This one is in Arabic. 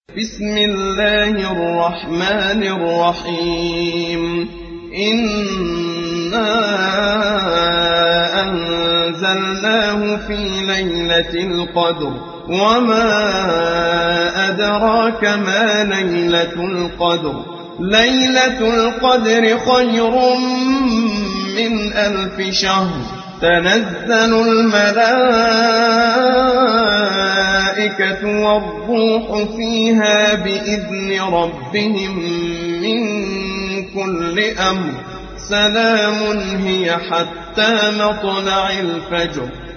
بسم الله الرحمن الرحيم إنا أنزلناه في ليلة القدر وما أدراك ما ليلة القدر ليلة القدر خير من 1000 شهر تنزل الملائكة والروح فيها بإذن ربهم من كل أمر سلام هي حتى مطلع الفجر